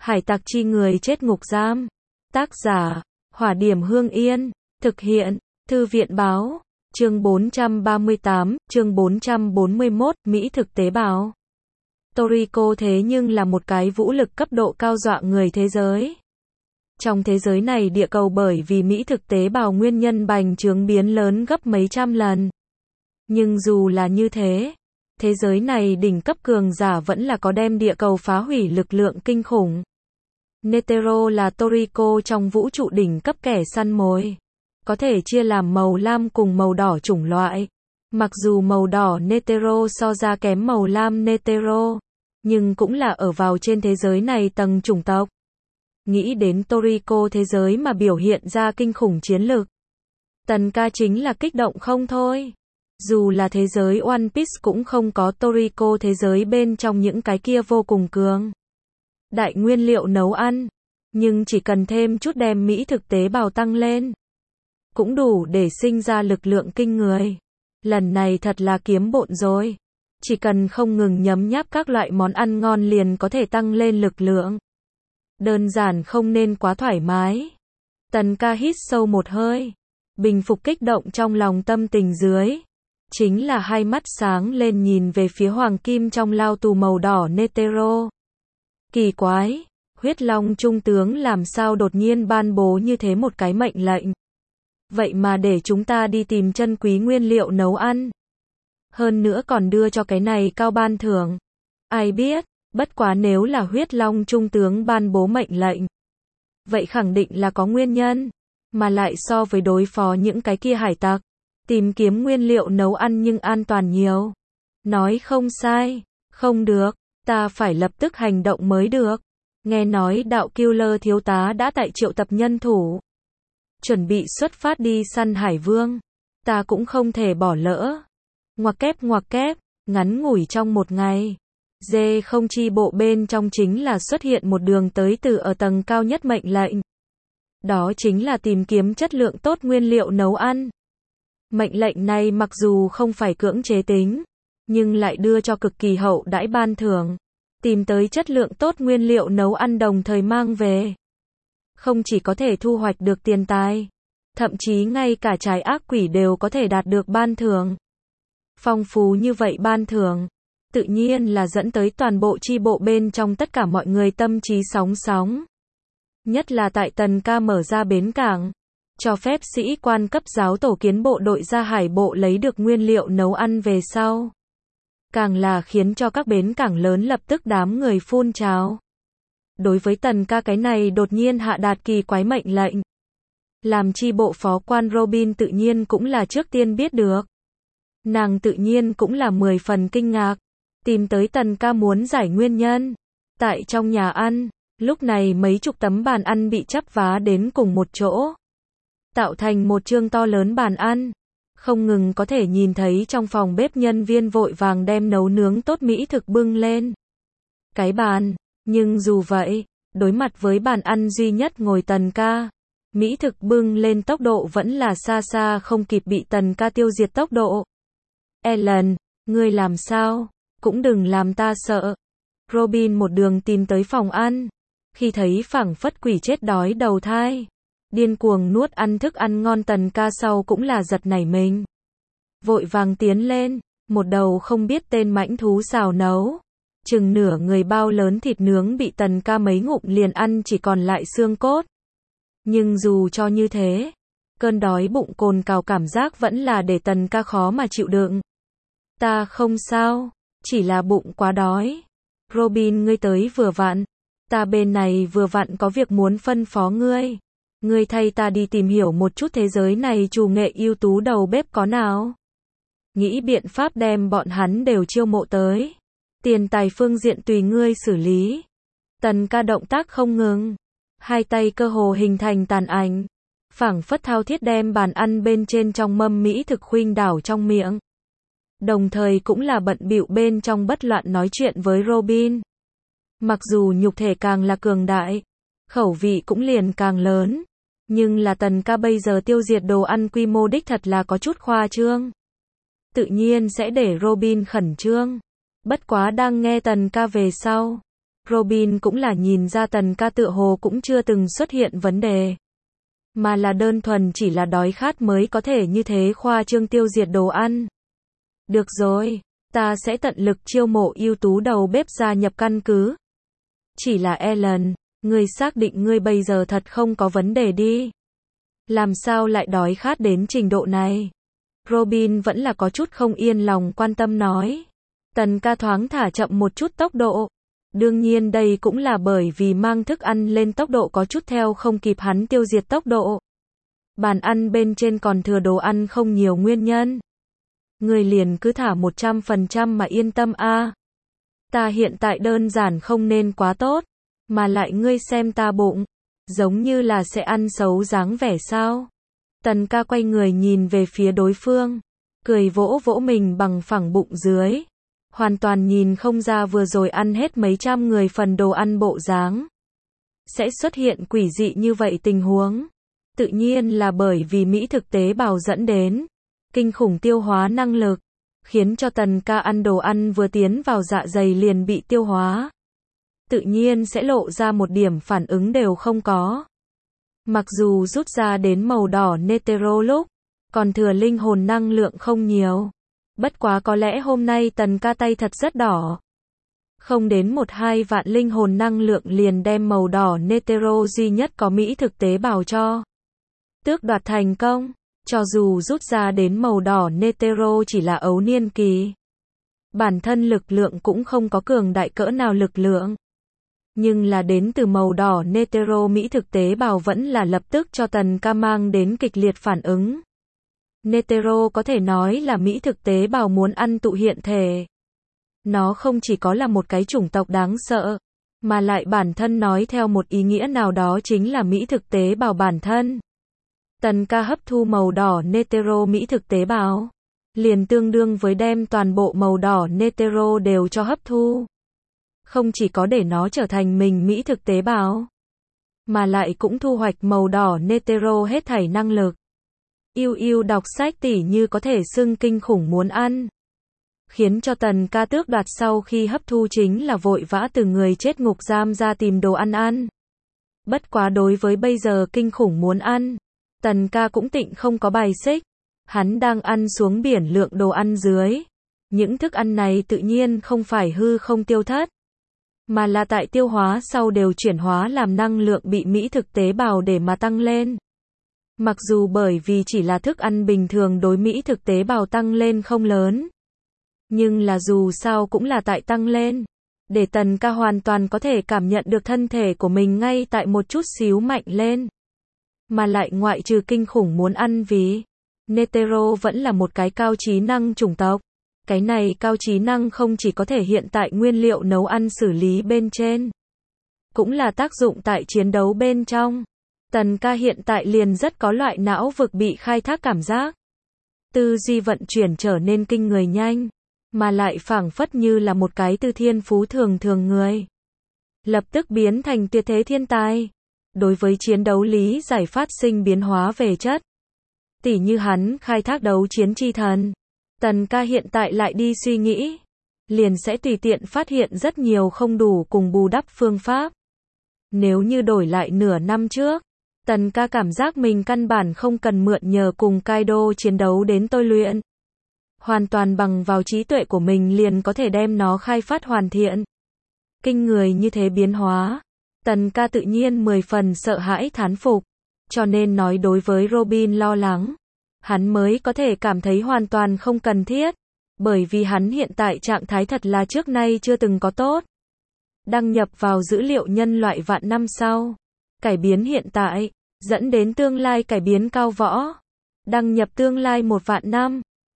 Hải tặc chi người chết ngục giam. Tác giả, Hỏa Điểm Hương Yên. Thực hiện, Thư viện báo. Chương 438, chương 441, Mỹ thực tế bào. Toriko thế nhưng là một cái vũ lực cấp độ cao dọa người thế giới. Trong thế giới này địa cầu bởi vì Mỹ thực tế bào nguyên nhân bành trướng biến lớn gấp mấy trăm lần. Nhưng dù là như thế, thế giới này đỉnh cấp cường giả vẫn là có đem địa cầu phá hủy lực lượng kinh khủng. Netero là Toriko trong vũ trụ đỉnh cấp kẻ săn mồi. Có thể chia làm màu lam cùng màu đỏ chủng loại. Mặc dù màu đỏ Netero so ra kém màu lam Netero, nhưng cũng là ở vào trên thế giới này tầng chủng tộc. Nghĩ đến Toriko thế giới mà biểu hiện ra kinh khủng chiến lực, Tần ca chính là kích động không thôi. Dù là thế giới One Piece cũng không có Toriko thế giới bên trong những cái kia vô cùng cường đại nguyên liệu nấu ăn, nhưng chỉ cần thêm chút đem Mỹ thực tế bào tăng lên, cũng đủ để sinh ra lực lượng kinh người. Lần này thật là kiếm bộn rồi. Chỉ cần không ngừng nhấm nháp các loại món ăn ngon liền có thể tăng lên lực lượng. Đơn giản không nên quá thoải mái. Tần ca hít sâu một hơi, bình phục kích động trong lòng tâm tình dưới. Chính là hai mắt sáng lên nhìn về phía hoàng kim trong lao tù màu đỏ Netero. Kỳ quái, huyết long trung tướng làm sao đột nhiên ban bố như thế một cái mệnh lệnh. Vậy mà để chúng ta đi tìm chân quý nguyên liệu nấu ăn. Hơn nữa còn đưa cho cái này cao ban thưởng. Ai biết, bất quá nếu là huyết long trung tướng ban bố mệnh lệnh, vậy khẳng định là có nguyên nhân. Mà lại so với đối phó những cái kia hải tặc, tìm kiếm nguyên liệu nấu ăn nhưng an toàn nhiều. Nói không sai, không được, ta phải lập tức hành động mới được. Nghe nói đạo Killer thiếu tá đã tại triệu tập nhân thủ, chuẩn bị xuất phát đi săn hải vương. Ta cũng không thể bỏ lỡ. Ngoặc kép, ngắn ngủi trong một ngày, dê không chi bộ bên trong chính là xuất hiện một đường tới từ ở tầng cao nhất mệnh lệnh. Đó chính là tìm kiếm chất lượng tốt nguyên liệu nấu ăn. Mệnh lệnh này mặc dù không phải cưỡng chế tính, nhưng lại đưa cho cực kỳ hậu đãi ban thưởng. Tìm tới chất lượng tốt nguyên liệu nấu ăn đồng thời mang về. Không chỉ có thể thu hoạch được tiền tài, thậm chí ngay cả trái ác quỷ đều có thể đạt được ban thưởng. Phong phú như vậy ban thưởng, tự nhiên là dẫn tới toàn bộ chi bộ bên trong tất cả mọi người tâm trí sóng sóng. Nhất là tại Tần ca mở ra bến cảng, cho phép sĩ quan cấp giáo tổ kiến bộ đội ra hải bộ lấy được nguyên liệu nấu ăn về sau. Càng là khiến cho các bến cảng lớn lập tức đám người phun trào. Đối với Tần ca cái này đột nhiên hạ đạt kỳ quái mệnh lệnh, làm chi bộ phó quan Robin tự nhiên cũng là trước tiên biết được. Nàng tự nhiên cũng là 10 phần kinh ngạc, tìm tới Tần ca muốn giải nguyên nhân. Tại trong nhà ăn, lúc này mấy chục tấm bàn ăn bị chắp vá đến cùng một chỗ, tạo thành một chương to lớn bàn ăn. Không ngừng có thể nhìn thấy trong phòng bếp nhân viên vội vàng đem nấu nướng tốt mỹ thực bưng lên cái bàn. Nhưng dù vậy, đối mặt với bàn ăn duy nhất ngồi Tần ca, mỹ thực bưng lên tốc độ vẫn là xa xa không kịp bị Tần ca tiêu diệt tốc độ. Ellen, ngươi làm sao? Cũng đừng làm ta sợ. Robin một đường tìm tới phòng ăn, khi thấy phảng phất quỷ chết đói đầu thai, điên cuồng nuốt ăn thức ăn ngon Tần ca sau cũng là giật nảy mình. Vội vàng tiến lên, một đầu không biết tên mãnh thú xào nấu. Chừng nửa người bao lớn thịt nướng bị Tần ca mấy ngụm liền ăn chỉ còn lại xương cốt. Nhưng dù cho như thế, cơn đói bụng cồn cào cảm giác vẫn là để Tần ca khó mà chịu đựng. Ta không sao, chỉ là bụng quá đói. Robin ngươi tới vừa vặn, ta bên này vừa vặn có việc muốn phân phó ngươi. Ngươi thay ta đi tìm hiểu một chút thế giới này chủ nghệ ưu tú đầu bếp có nào. Nghĩ biện pháp đem bọn hắn đều chiêu mộ tới. Tiền tài phương diện tùy ngươi xử lý. Tần ca động tác không ngừng, hai tay cơ hồ hình thành tàn ảnh, phảng phất thao thiết đem bàn ăn bên trên trong mâm mỹ thực khuynh đảo trong miệng. Đồng thời cũng là bận bịu bên trong bất loạn nói chuyện với Robin. Mặc dù nhục thể càng là cường đại, khẩu vị cũng liền càng lớn, nhưng là Tần ca bây giờ tiêu diệt đồ ăn quy mô đích thật là có chút khoa trương. Tự nhiên sẽ để Robin khẩn trương. Bất quá đang nghe Tần ca về sau, Robin cũng là nhìn ra Tần ca tựa hồ cũng chưa từng xuất hiện vấn đề. Mà là đơn thuần chỉ là đói khát mới có thể như thế khoa trương tiêu diệt đồ ăn. Được rồi, ta sẽ tận lực chiêu mộ ưu tú đầu bếp gia nhập căn cứ. Chỉ là Ellen, ngươi xác định ngươi bây giờ thật không có vấn đề đi. Làm sao lại đói khát đến trình độ này? Robin vẫn là có chút không yên lòng quan tâm nói. Tần ca thoáng thả chậm một chút tốc độ. Đương nhiên đây cũng là bởi vì mang thức ăn lên tốc độ có chút theo không kịp hắn tiêu diệt tốc độ. Bàn ăn bên trên còn thừa đồ ăn không nhiều nguyên nhân. Người liền cứ thả 100% mà yên tâm a. Ta hiện tại đơn giản không nên quá tốt. Mà lại ngươi xem ta bụng. Giống như là sẽ ăn xấu dáng vẻ sao. Tần ca quay người nhìn về phía đối phương. Cười vỗ vỗ mình bằng phẳng bụng dưới. Hoàn toàn nhìn không ra vừa rồi ăn hết mấy trăm người phần đồ ăn bộ dáng. Sẽ xuất hiện quỷ dị như vậy tình huống. Tự nhiên là bởi vì Mỹ thực tế bào dẫn đến. Kinh khủng tiêu hóa năng lực. Khiến cho Tần ca ăn đồ ăn vừa tiến vào dạ dày liền bị tiêu hóa. Tự nhiên sẽ lộ ra một điểm phản ứng đều không có. Mặc dù rút ra đến màu đỏ Netero lúc. Còn thừa linh hồn năng lượng không nhiều. Bất quá có lẽ hôm nay Tần ca tay thật rất đỏ. Không đến 1-2 vạn linh hồn năng lượng liền đem màu đỏ Netero duy nhất có Mỹ thực tế bào cho. Tước đoạt thành công. Cho dù rút ra đến màu đỏ Netero chỉ là ấu niên kỳ. Bản thân lực lượng cũng không có cường đại cỡ nào lực lượng. Nhưng là đến từ màu đỏ Netero Mỹ thực tế bào vẫn là lập tức cho Tần ca mang đến kịch liệt phản ứng. Netero có thể nói là Mỹ thực tế bào muốn ăn tụ hiện thể. Nó không chỉ có là một cái chủng tộc đáng sợ, mà lại bản thân nói theo một ý nghĩa nào đó chính là Mỹ thực tế bào bản thân. Tần ca hấp thu màu đỏ Netero Mỹ thực tế bào, liền tương đương với đem toàn bộ màu đỏ Netero đều cho hấp thu. Không chỉ có để nó trở thành mình Mỹ thực tế bào, mà lại cũng thu hoạch màu đỏ Netero hết thảy năng lực. Yêu đọc sách tỉ như có thể xưng kinh khủng muốn ăn. Khiến cho Tần ca tước đoạt sau khi hấp thu chính là vội vã từ người chết ngục giam ra tìm đồ ăn ăn. Bất quá đối với bây giờ kinh khủng muốn ăn, Tần ca cũng tịnh không có bài xích. Hắn đang ăn xuống biển lượng đồ ăn dưới. Những thức ăn này tự nhiên không phải hư không tiêu thất, mà là tại tiêu hóa sau đều chuyển hóa làm năng lượng bị Mỹ thực tế bào để mà tăng lên. Mặc dù bởi vì chỉ là thức ăn bình thường đối Mỹ thực tế bào tăng lên không lớn. Nhưng là dù sao cũng là tại tăng lên. Để Tần ca hoàn toàn có thể cảm nhận được thân thể của mình ngay tại một chút xíu mạnh lên. Mà lại ngoại trừ kinh khủng muốn ăn vì Netero vẫn là một cái cao trí năng chủng tộc. Cái này cao trí năng không chỉ có thể hiện tại nguyên liệu nấu ăn xử lý bên trên, cũng là tác dụng tại chiến đấu bên trong. Tần ca hiện tại liền rất có loại não vực bị khai thác cảm giác. Tư duy vận chuyển trở nên kinh người nhanh, mà lại phảng phất như là một cái tư thiên phú thường người. Lập tức biến thành tuyệt thế thiên tài. Đối với chiến đấu lý giải phát sinh biến hóa về chất. Tỉ như hắn khai thác đấu chiến chi thần. Tần ca hiện tại lại đi suy nghĩ. Liền sẽ tùy tiện phát hiện rất nhiều không đủ cùng bù đắp phương pháp. Nếu như đổi lại nửa năm trước, Tần ca cảm giác mình căn bản không cần mượn nhờ cùng Kaido chiến đấu đến tôi luyện. Hoàn toàn bằng vào trí tuệ của mình liền có thể đem nó khai phát hoàn thiện. Kinh người như thế biến hóa. Tần ca tự nhiên 10 phần sợ hãi thán phục. Cho nên nói đối với Robin lo lắng. Hắn mới có thể cảm thấy hoàn toàn không cần thiết. Bởi vì hắn hiện tại trạng thái thật là trước nay chưa từng có tốt. Đăng nhập vào dữ liệu nhân loại vạn năm sau. Cải biến hiện tại, dẫn đến tương lai cải biến cao võ. Đăng nhập tương lai 1 vạn năm.